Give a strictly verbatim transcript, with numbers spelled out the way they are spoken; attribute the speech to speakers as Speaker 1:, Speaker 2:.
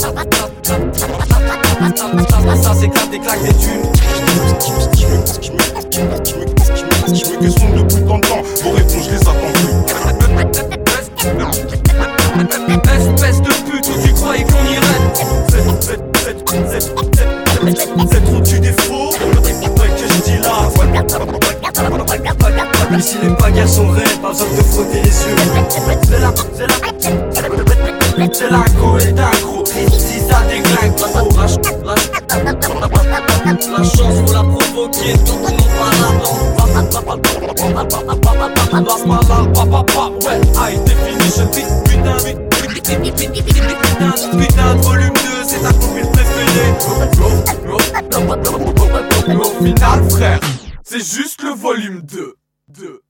Speaker 1: Ça s'éclate des claques des thunes.
Speaker 2: Je me questionne depuis tant de temps, vos réponses je les attends plus.
Speaker 1: Espèce de pute, où tu croyais qu'on irait?
Speaker 2: C'est trop du défaut. Ouais, que je dis là.
Speaker 1: Ici les bagarres sont réelles, pas besoin de te frotter les yeux. C'est la, c'est la, c'est la go et d'aggro. Si ça déglingue, trop lâche, lâche. La chance faut la provoquer, tant qu'on n'en parle là-dedans. Ouais, high definition, putain, putain, putain de volume deux, c'est ta copine préférée. Au final, frère, c'est juste le volume deux. deux.